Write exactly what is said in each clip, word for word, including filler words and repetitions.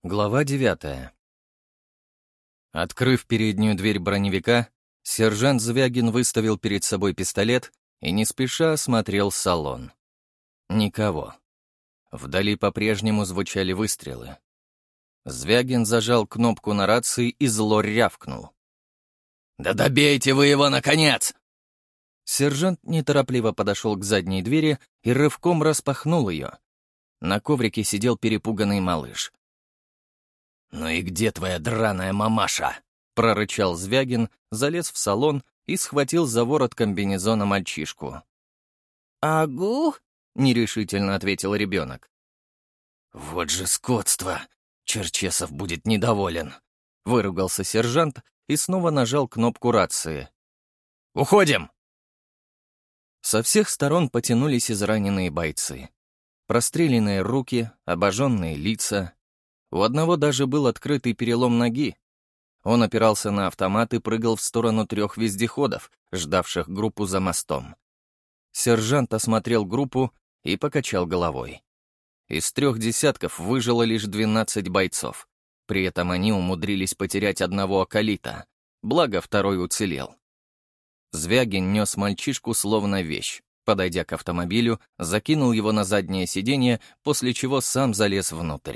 Глава девятая. Открыв переднюю дверь броневика, сержант Звягин выставил перед собой пистолет и не спеша осмотрел салон. Никого. Вдали по-прежнему звучали выстрелы. Звягин зажал кнопку на рации и зло рявкнул. «Да добейте вы его, наконец!» Сержант неторопливо подошел к задней двери и рывком распахнул ее. На коврике сидел перепуганный малыш. «Ну и где твоя драная мамаша?» — прорычал Звягин, залез в салон и схватил за ворот комбинезона мальчишку. «Агу?» — нерешительно ответил ребенок. «Вот же скотство! Черчесов будет недоволен!» — выругался сержант и снова нажал кнопку рации. «Уходим!» Со всех сторон потянулись израненные бойцы. Простреленные руки, обожженные лица. У одного даже был открытый перелом ноги. Он опирался на автомат и прыгал в сторону трех вездеходов, ждавших группу за мостом. Сержант осмотрел группу и покачал головой. Из трех десятков выжило лишь двенадцать бойцов. При этом они умудрились потерять одного акалита, благо второй уцелел. Звягин нес мальчишку словно вещь. Подойдя к автомобилю, закинул его на заднее сиденье, после чего сам залез внутрь.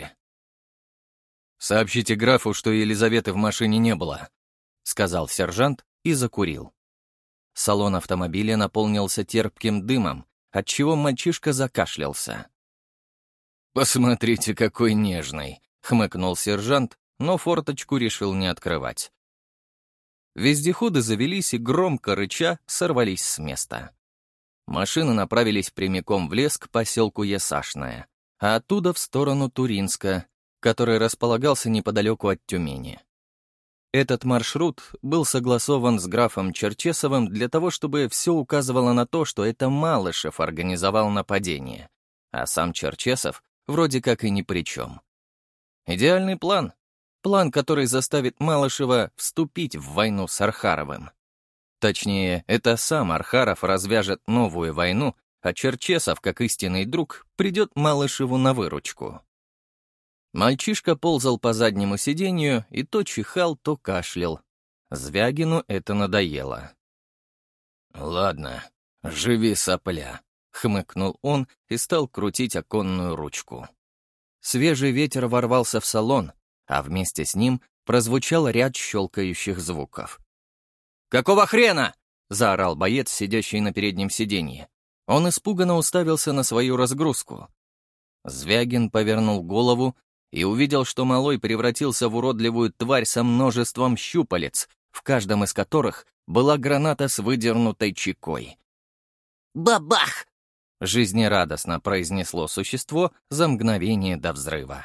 «Сообщите графу, что Елизаветы в машине не было», — сказал сержант и закурил. Салон автомобиля наполнился терпким дымом, отчего мальчишка закашлялся. «Посмотрите, какой нежный», — хмыкнул сержант, но форточку решил не открывать. Вездеходы завелись и, громко рыча, сорвались с места. Машины направились прямиком в лес к поселку Ясашное, а оттуда в сторону Туринска, который располагался неподалеку от Тюмени. Этот маршрут был согласован с графом Черчесовым для того, чтобы все указывало на то, что это Малышев организовал нападение, а сам Черчесов вроде как и ни при чем. Идеальный план. План, который заставит Малышева вступить в войну с Архаровым. Точнее, это сам Архаров развяжет новую войну, а Черчесов, как истинный друг, придет Малышеву на выручку. Мальчишка ползал по заднему сиденью и то чихал, то кашлял. Звягину это надоело. «Ладно, живи, сопля», — хмыкнул он и стал крутить оконную ручку. Свежий ветер ворвался в салон, а вместе с ним прозвучал ряд щелкающих звуков. «Какого хрена?» — заорал боец, сидящий на переднем сиденье. Он испуганно уставился на свою разгрузку. Звягин повернул голову и увидел, что малой превратился в уродливую тварь со множеством щупалец, в каждом из которых была граната с выдернутой чекой. «Бабах!» — жизнерадостно произнесло существо за мгновение до взрыва.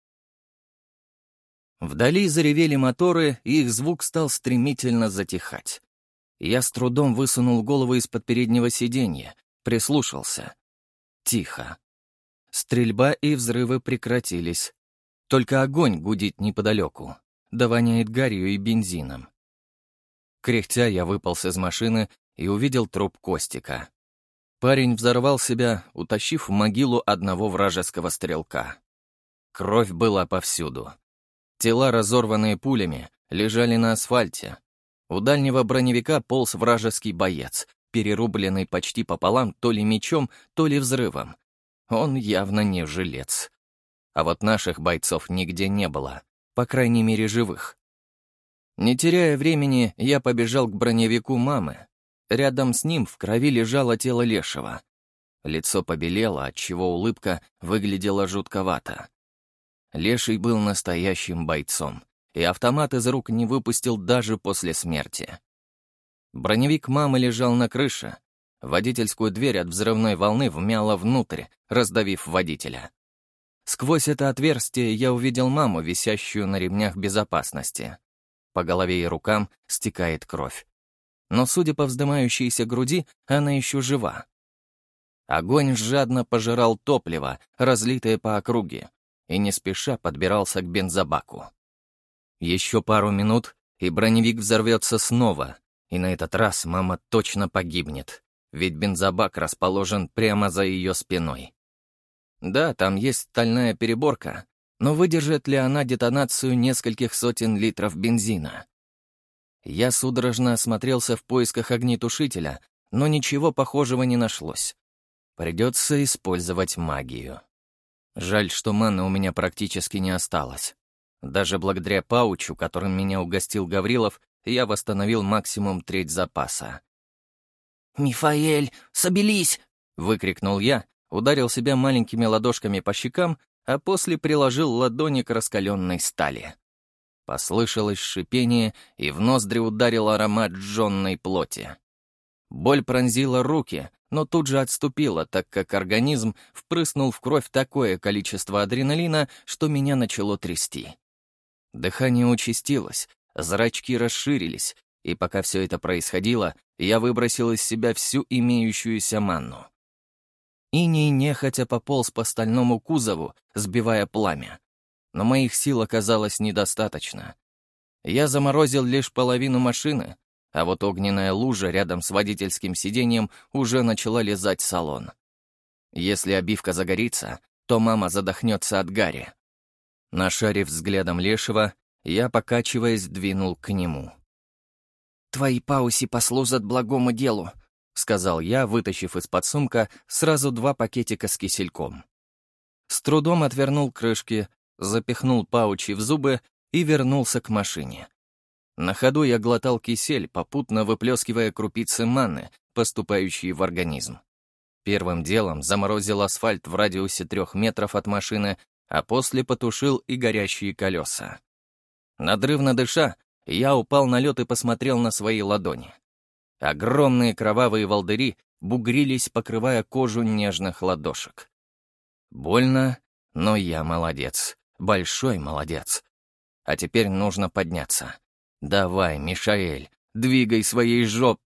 Вдали заревели моторы, и их звук стал стремительно затихать. Я с трудом высунул голову из-под переднего сиденья, прислушался. Тихо. Стрельба и взрывы прекратились. Только огонь гудит неподалеку, да воняет гарью и бензином. Кряхтя я выполз из машины и увидел труп Костика. Парень взорвал себя, утащив в могилу одного вражеского стрелка. Кровь была повсюду. Тела, разорванные пулями, лежали на асфальте. У дальнего броневика полз вражеский боец, перерубленный почти пополам то ли мечом, то ли взрывом. Он явно не жилец. А вот наших бойцов нигде не было, по крайней мере живых. Не теряя времени, я побежал к броневику мамы. Рядом с ним в крови лежало тело Лешего. Лицо побелело, отчего улыбка выглядела жутковато. Леший был настоящим бойцом, и автомат из рук не выпустил даже после смерти. Броневик мамы лежал на крыше. Водительскую дверь от взрывной волны вмяло внутрь, раздавив водителя. Сквозь это отверстие я увидел маму, висящую на ремнях безопасности. По голове и рукам стекает кровь. Но, судя по вздымающейся груди, она еще жива. Огонь жадно пожирал топливо, разлитое по округе, и не спеша подбирался к бензобаку. Еще пару минут, и броневик взорвется снова, и на этот раз мама точно погибнет, ведь бензобак расположен прямо за ее спиной. Да, там есть стальная переборка, Но выдержит ли она детонацию нескольких сотен литров бензина? Я судорожно осмотрелся в поисках огнетушителя, но ничего похожего не нашлось. Придется использовать магию. Жаль, что маны у меня практически не осталось. Даже благодаря паучу, которым меня угостил Гаврилов, я восстановил максимум треть запаса. «Мифаэль, соберись!» — выкрикнул я, ударил себя маленькими ладошками по щекам, а после приложил ладони к раскаленной стали. Послышалось шипение, и в ноздри ударил аромат сжженной плоти. Боль пронзила руки, но тут же отступила, так как организм впрыснул в кровь такое количество адреналина, что меня начало трясти. Дыхание участилось, зрачки расширились, и пока все это происходило, я выбросил из себя всю имеющуюся манну. Иней нехотя пополз по стальному кузову, сбивая пламя. Но моих сил оказалось недостаточно. Я заморозил лишь половину машины, а вот огненная лужа рядом с водительским сиденьем уже начала лизать салон. Если обивка загорится, то мама задохнется от гари. Нашарив взглядом Лешего, я, покачиваясь, двинул к нему. «Твои пауси послужат благому делу», — сказал я, вытащив из-под сумка сразу два пакетика с кисельком. С трудом отвернул крышки, запихнул паучи в зубы и вернулся к машине. На ходу я глотал кисель, попутно выплескивая крупицы манны, поступающие в организм. Первым делом заморозил асфальт в радиусе трех метров от машины, а после потушил и горящие колеса. Надрывно дыша, я упал на лед и посмотрел на свои ладони. Огромные кровавые волдыри бугрились, покрывая кожу нежных ладошек. Больно, но я молодец, большой молодец. А теперь нужно подняться. «Давай, Мишаэль, двигай своей жоп...»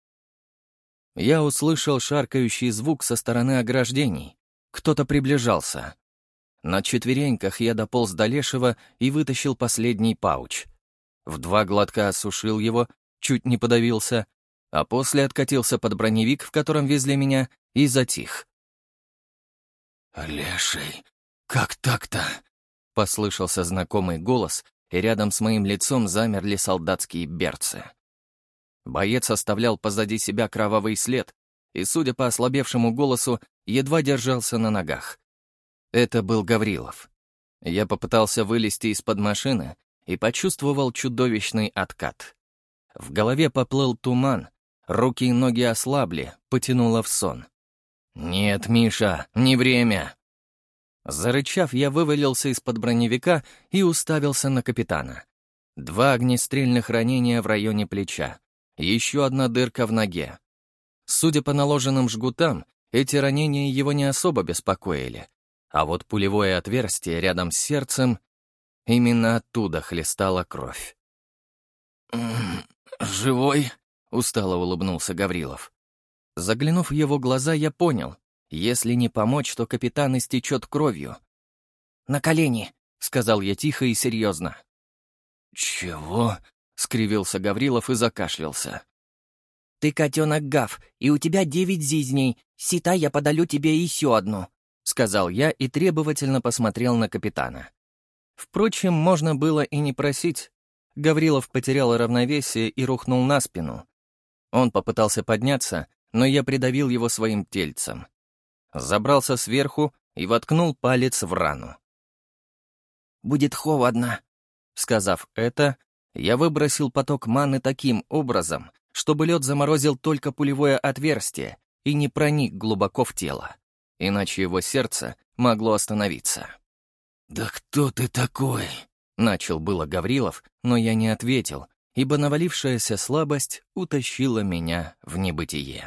Я услышал шаркающий звук со стороны ограждений. Кто-то приближался. На четвереньках я дополз до Лешего и вытащил последний пауч. В два глотка осушил его, чуть не подавился, а после откатился под броневик, в котором везли меня, и затих. «Леший, как так-то?» — послышался знакомый голос, и рядом с моим лицом замерли солдатские берцы. Боец оставлял позади себя кровавый след и, судя по ослабевшему голосу, едва держался на ногах. Это был Гаврилов. Я попытался вылезти из-под машины и почувствовал чудовищный откат. В голове поплыл туман, руки и ноги ослабли, потянуло в сон. «Нет, Миша, не время!» Зарычав, я вывалился из-под броневика и уставился на капитана. Два огнестрельных ранения в районе плеча, еще одна дырка в ноге. Судя по наложенным жгутам, эти ранения его не особо беспокоили, а вот пулевое отверстие рядом с сердцем, именно оттуда хлестала кровь. «Живой?» — устало улыбнулся Гаврилов. Заглянув в его глаза, я понял, если не помочь, то капитан истечет кровью. «На колени», — сказал я тихо и серьезно. «Чего?» — скривился Гаврилов и закашлялся. «Ты котенок Гав, и у тебя девять зизней. Сита я подалю тебе еще одну», — сказал я и требовательно посмотрел на капитана. Впрочем, можно было и не просить. Гаврилов потерял равновесие и рухнул на спину. Он попытался подняться, но я придавил его своим тельцем. Забрался сверху и воткнул палец в рану. «Будет холодно», — сказав это, я выбросил поток маны таким образом, чтобы лед заморозил только пулевое отверстие и не проник глубоко в тело, иначе его сердце могло остановиться. «Да кто ты такой?» — начал было Гаврилов, но я не ответил, ибо навалившаяся слабость утащила меня в небытие.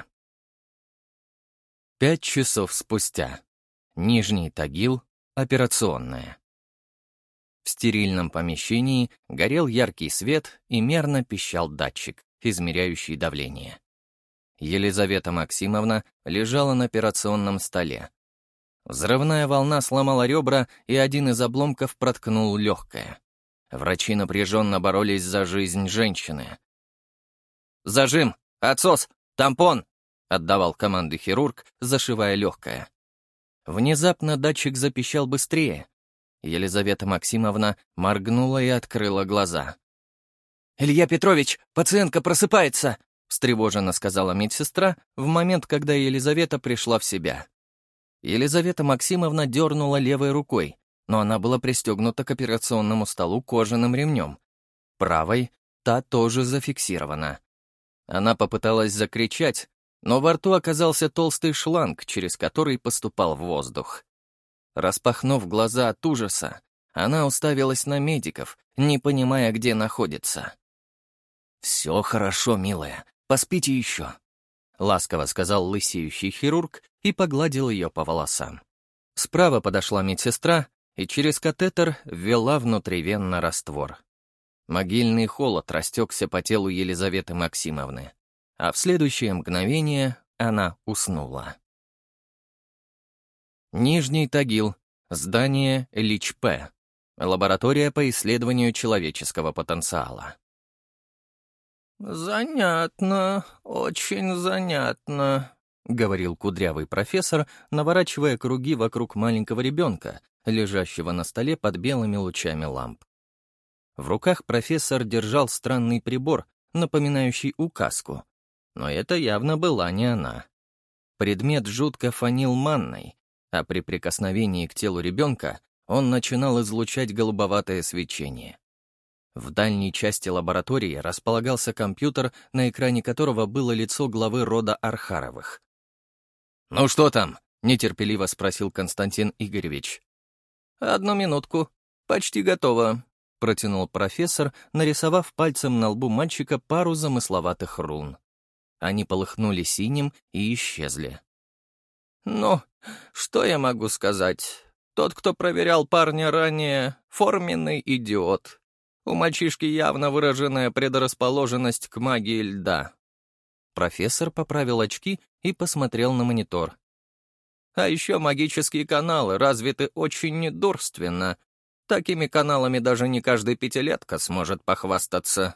Пять часов спустя. Нижний Тагил, операционная. В стерильном помещении горел яркий свет и мерно пищал датчик, измеряющий давление. Елизавета Максимовна лежала на операционном столе. Взрывная волна сломала ребра, и один из обломков проткнул легкое. Врачи напряженно боролись за жизнь женщины. «Зажим! Отсос! Тампон!» — отдавал команды хирург, зашивая легкое. Внезапно датчик запищал быстрее. Елизавета Максимовна моргнула и открыла глаза. «Илья Петрович, пациентка просыпается!» — встревоженно сказала медсестра в момент, когда Елизавета пришла в себя. Елизавета Максимовна дернула левой рукой, но она была пристегнута к операционному столу кожаным ремнем. Правой та тоже зафиксирована. Она попыталась закричать, но во рту оказался толстый шланг, через который поступал воздух. Распахнув глаза от ужаса, она уставилась на медиков, не понимая, где находится. «Все хорошо, милая, поспите еще», — ласково сказал лысеющий хирург и погладил ее по волосам. Справа подошла медсестра и через катетер ввела внутривенно раствор. Могильный холод растекся по телу Елизаветы Максимовны, а в следующее мгновение она уснула. Нижний Тагил, здание ЛИЧ-П, лаборатория по исследованию человеческого потенциала. «Занятно, очень занятно», — говорил кудрявый профессор, наворачивая круги вокруг маленького ребенка, лежащего на столе под белыми лучами ламп. В руках профессор держал странный прибор, напоминающий указку, но это явно была не она. Предмет жутко фонил манной, а при прикосновении к телу ребенка он начинал излучать голубоватое свечение. В дальней части лаборатории располагался компьютер, на экране которого было лицо главы рода Архаровых. «Ну что там?» — нетерпеливо спросил Константин Игоревич. «Одну минутку. Почти готово», — протянул профессор, нарисовав пальцем на лбу мальчика пару замысловатых рун. Они полыхнули синим и исчезли. «Ну, что я могу сказать? Тот, кто проверял парня ранее, форменный идиот. У мальчишки явно выраженная предрасположенность к магии льда». Профессор поправил очки и посмотрел на монитор. «А еще магические каналы развиты очень недурственно. Такими каналами даже не каждый пятилетка сможет похвастаться».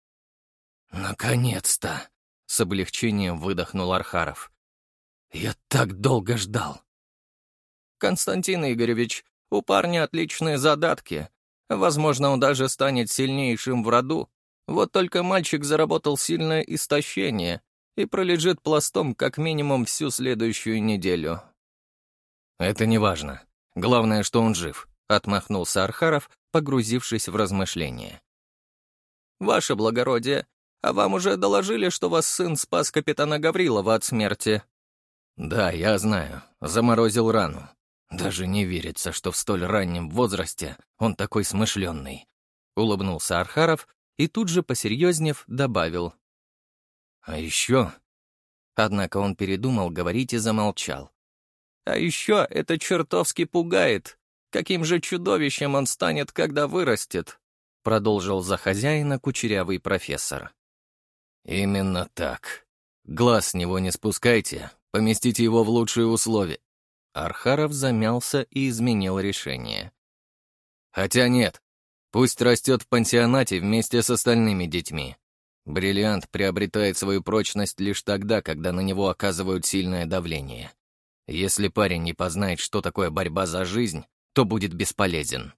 «Наконец-то!» — с облегчением выдохнул Архаров. «Я так долго ждал». «Константин Игоревич, у парня отличные задатки. Возможно, он даже станет сильнейшим в роду. Вот только мальчик заработал сильное истощение и пролежит пластом как минимум всю следующую неделю». «Это не важно. Главное, что он жив», — отмахнулся Архаров, погрузившись в размышления. «Ваше благородие, а вам уже доложили, что вас сын спас капитана Гаврилова от смерти?» «Да, я знаю. Заморозил рану. Даже не верится, что в столь раннем возрасте он такой смышленный», — улыбнулся Архаров и тут же, посерьезнев, добавил. «А еще...» Однако он передумал говорить и замолчал. «А еще это чертовски пугает. Каким же чудовищем он станет, когда вырастет?» — продолжил за хозяина кучерявый профессор. «Именно так. Глаз с него не спускайте, поместите его в лучшие условия». Архаров замялся и изменил решение. «Хотя нет, пусть растет в пансионате вместе с остальными детьми. Бриллиант приобретает свою прочность лишь тогда, когда на него оказывают сильное давление. Если парень не познает, что такое борьба за жизнь, то будет бесполезен».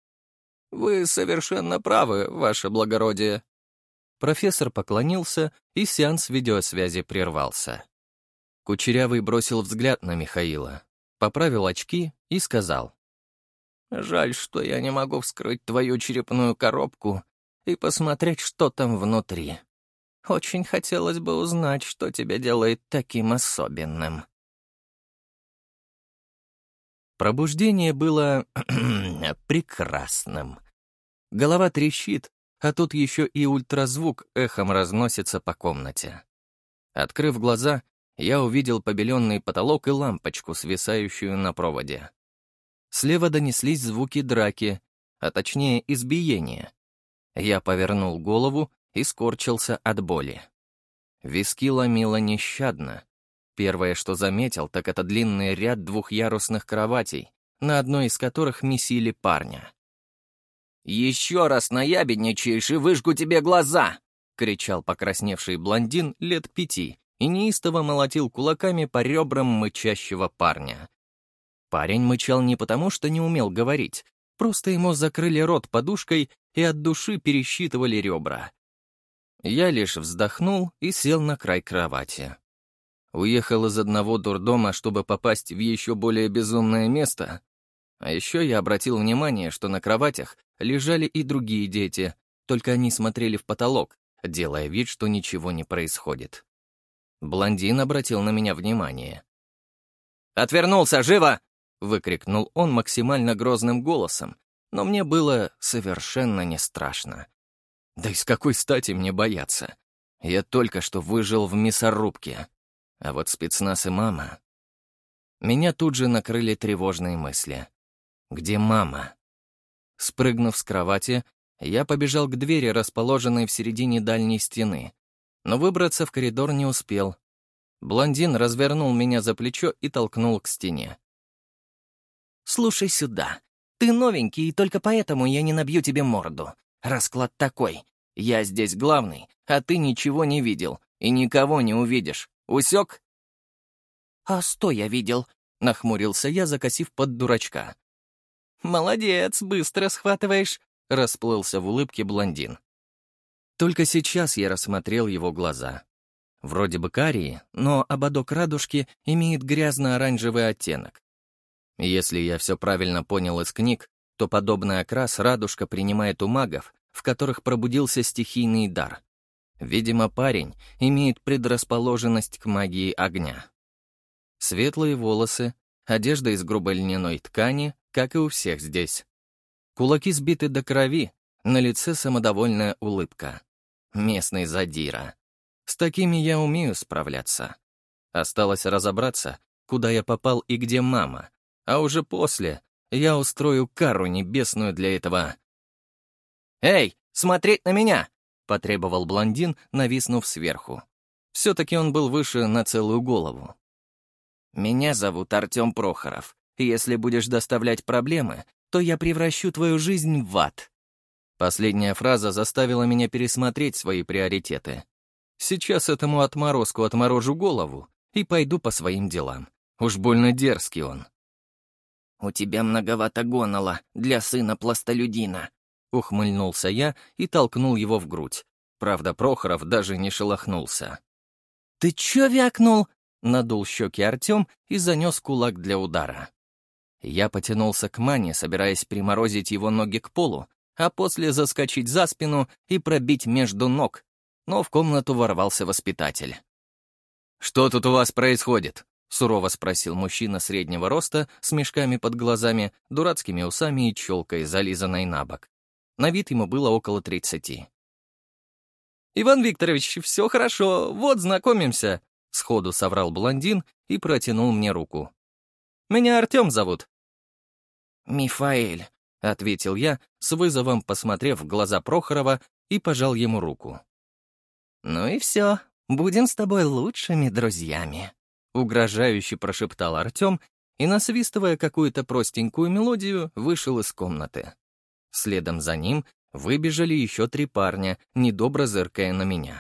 «Вы совершенно правы, ваше благородие». Профессор поклонился, и сеанс видеосвязи прервался. Кучерявый бросил взгляд на Михаила, поправил очки и сказал. «Жаль, что я не могу вскрыть твою черепную коробку и посмотреть, что там внутри. Очень хотелось бы узнать, что тебя делает таким особенным». Пробуждение было прекрасным. Голова трещит, а тут еще и ультразвук эхом разносится по комнате. Открыв глаза, я увидел побеленный потолок и лампочку, свисающую на проводе. Слева донеслись звуки драки, а точнее избиения. Я повернул голову и скорчился от боли. Виски ломило нещадно. Первое, что заметил, так это длинный ряд двухъярусных кроватей, на одной из которых месили парня. «Еще раз наябедничаешь и выжгу тебе глаза!» — кричал покрасневший блондин лет пяти и неистово молотил кулаками по ребрам мычащего парня. Парень мычал не потому, что не умел говорить, просто ему закрыли рот подушкой и от души пересчитывали ребра. Я лишь вздохнул и сел на край кровати. Уехал из одного дурдома, чтобы попасть в еще более безумное место. А еще я обратил внимание, что на кроватях лежали и другие дети, только они смотрели в потолок, делая вид, что ничего не происходит. Блондин обратил на меня внимание. «Отвернулся, живо!» — выкрикнул он максимально грозным голосом, но мне было совершенно не страшно. Да и с какой стати мне бояться? Я только что выжил в мясорубке. А вот спецназ и мама... Меня тут же накрыли тревожные мысли. Где мама? Спрыгнув с кровати, я побежал к двери, расположенной в середине дальней стены, но выбраться в коридор не успел. Блондин развернул меня за плечо и толкнул к стене. «Слушай сюда. Ты новенький, и только поэтому я не набью тебе морду. Расклад такой. Я здесь главный, а ты ничего не видел и никого не увидишь. Усек?» «А что я видел?» — нахмурился я, закосив под дурачка. «Молодец, быстро схватываешь», — расплылся в улыбке блондин. Только сейчас я рассмотрел его глаза. Вроде бы карие, но ободок радужки имеет грязно-оранжевый оттенок. Если я все правильно понял из книг, то подобный окрас радужка принимает у магов, в которых пробудился стихийный дар. Видимо, парень имеет предрасположенность к магии огня. Светлые волосы, одежда из грубой льняной ткани, как и у всех здесь. Кулаки сбиты до крови, на лице самодовольная улыбка. Местный задира. С такими я умею справляться. Осталось разобраться, куда я попал и где мама, а уже после я устрою кару небесную для этого. «Эй, смотреть на меня!» — потребовал блондин, нависнув сверху. Все-таки он был выше на целую голову. «Меня зовут Артем Прохоров. Если будешь доставлять проблемы, то я превращу твою жизнь в ад». Последняя фраза заставила меня пересмотреть свои приоритеты. Сейчас этому отморозку отморожу голову и пойду по своим делам. Уж больно дерзкий он. «У тебя многовато гонала для сына пластолюдина», — ухмыльнулся я и толкнул его в грудь. Правда, Прохоров даже не шелохнулся. «Ты чё вякнул?» — надул щеки Артем и занес кулак для удара. Я потянулся к Мане, собираясь приморозить его ноги к полу, а после заскочить за спину и пробить между ног, но в комнату ворвался воспитатель. «Что тут у вас происходит?» — сурово спросил мужчина среднего роста с мешками под глазами, дурацкими усами и челкой, зализанной на бок. На вид ему было около тридцати. «Иван Викторович, все хорошо, вот знакомимся», — сходу соврал блондин и протянул мне руку. «Меня Артем зовут». «Мифаэль», — ответил я, с вызовом посмотрев в глаза Прохорова и пожал ему руку. «Ну и все, будем с тобой лучшими друзьями», — угрожающе прошептал Артем и, насвистывая какую-то простенькую мелодию, вышел из комнаты. Следом за ним выбежали еще три парня, недобро зыркая на меня.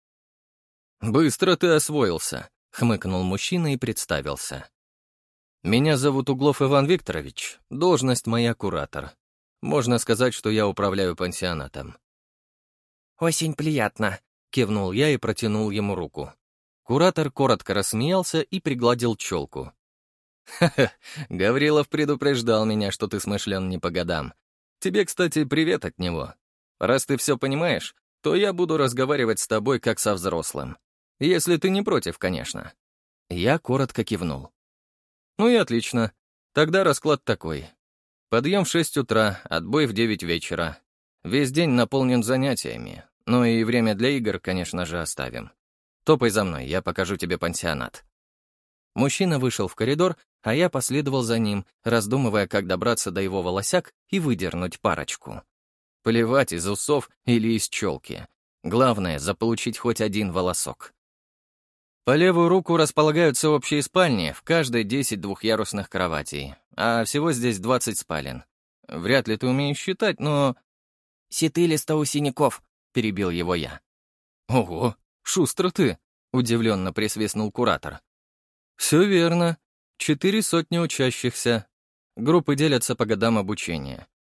«Быстро ты освоился», — хмыкнул мужчина и представился. «Меня зовут Углов Иван Викторович, должность моя куратор. Можно сказать, что я управляю пансионатом». «Очень приятно», — кивнул я и протянул ему руку. Куратор коротко рассмеялся и пригладил челку. «Ха-ха, Гаврилов предупреждал меня, что ты смышлен не по годам. Тебе, кстати, привет от него. Раз ты все понимаешь, то я буду разговаривать с тобой как со взрослым. Если ты не против, конечно». Я коротко кивнул. «Ну и отлично. Тогда расклад такой. Подъем в шесть утра, отбой в девять вечера. Весь день наполнен занятиями. Ну и время для игр, конечно же, оставим. Топай за мной, я покажу тебе пансионат». Мужчина вышел в коридор, а я последовал за ним, раздумывая, как добраться до его волосяк и выдернуть парочку. Плевать, из усов или из челки. Главное — заполучить хоть один волосок. По левую руку располагаются общие спальни, в каждой десять двухъярусных кроватей, а всего здесь двадцать спален. Вряд ли ты умеешь считать, но... «Сетылисто у синяков», — перебил его я. «Ого, шустро ты», — удивленно присвистнул куратор. «Все верно. Четыре сотни учащихся. Группы делятся по годам обучения.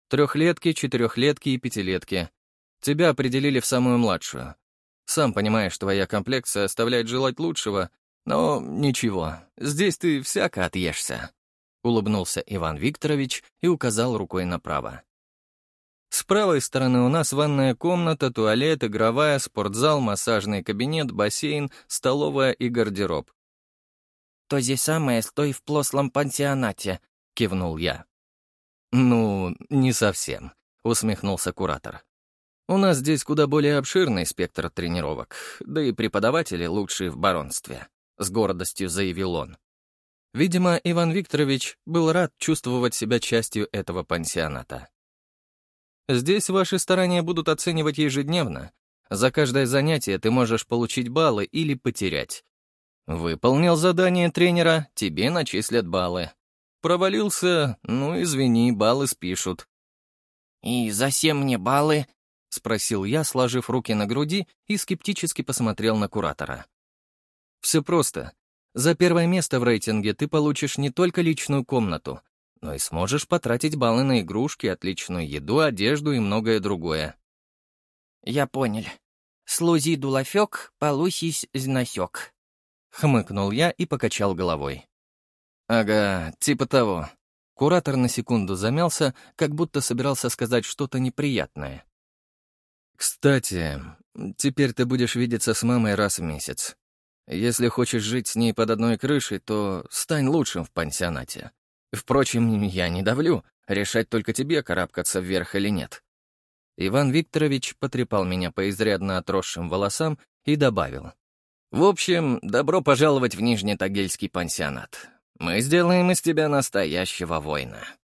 Трехлетки, четырехлетки и пятилетки. Тебя определили в самую младшую. Сам понимаешь, твоя комплекция оставляет желать лучшего, но ничего, здесь ты всяко отъешься», — улыбнулся Иван Викторович и указал рукой направо. «С правой стороны у нас ванная комната, туалет, игровая, спортзал, массажный кабинет, бассейн, столовая и гардероб». «То же самое, что и в плослом пансионате», — кивнул я. «Ну, не совсем», — усмехнулся куратор. «У нас здесь куда более обширный спектр тренировок, да и преподаватели лучшие в баронстве», — с гордостью заявил он. Видимо, Иван Викторович был рад чувствовать себя частью этого пансионата. «Здесь ваши старания будут оценивать ежедневно. За каждое занятие ты можешь получить баллы или потерять. Выполнил задание тренера — тебе начислят баллы. Провалился, ну, извини, баллы спишут». «И за семь мне баллы?» — спросил я, сложив руки на груди, и скептически посмотрел на куратора. «Все просто. За первое место в рейтинге ты получишь не только личную комнату, но и сможешь потратить баллы на игрушки, отличную еду, одежду и многое другое». «Я понял. Слузи дулафек, полусись знасек», — хмыкнул я и покачал головой. «Ага, типа того». Куратор на секунду замялся, как будто собирался сказать что-то неприятное. «Кстати, теперь ты будешь видеться с мамой раз в месяц. Если хочешь жить с ней под одной крышей, то стань лучшим в пансионате. Впрочем, я не давлю, решать только тебе, карабкаться вверх или нет». Иван Викторович потрепал меня по изрядно отросшим волосам и добавил. «В общем, добро пожаловать в Нижнетагильский пансионат. Мы сделаем из тебя настоящего воина».